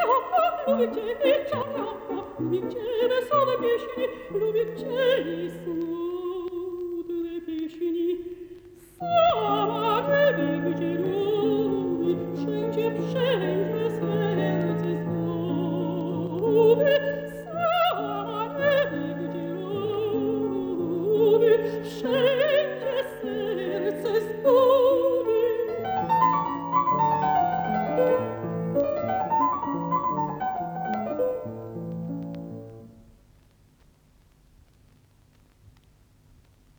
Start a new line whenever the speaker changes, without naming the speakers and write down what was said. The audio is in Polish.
lubię cię, czarno, lubię cię, wesołe pieśni, lubię cię i smutne pieśni. Sama nie wiem, gdzie lubi, wszędzie, wszędzie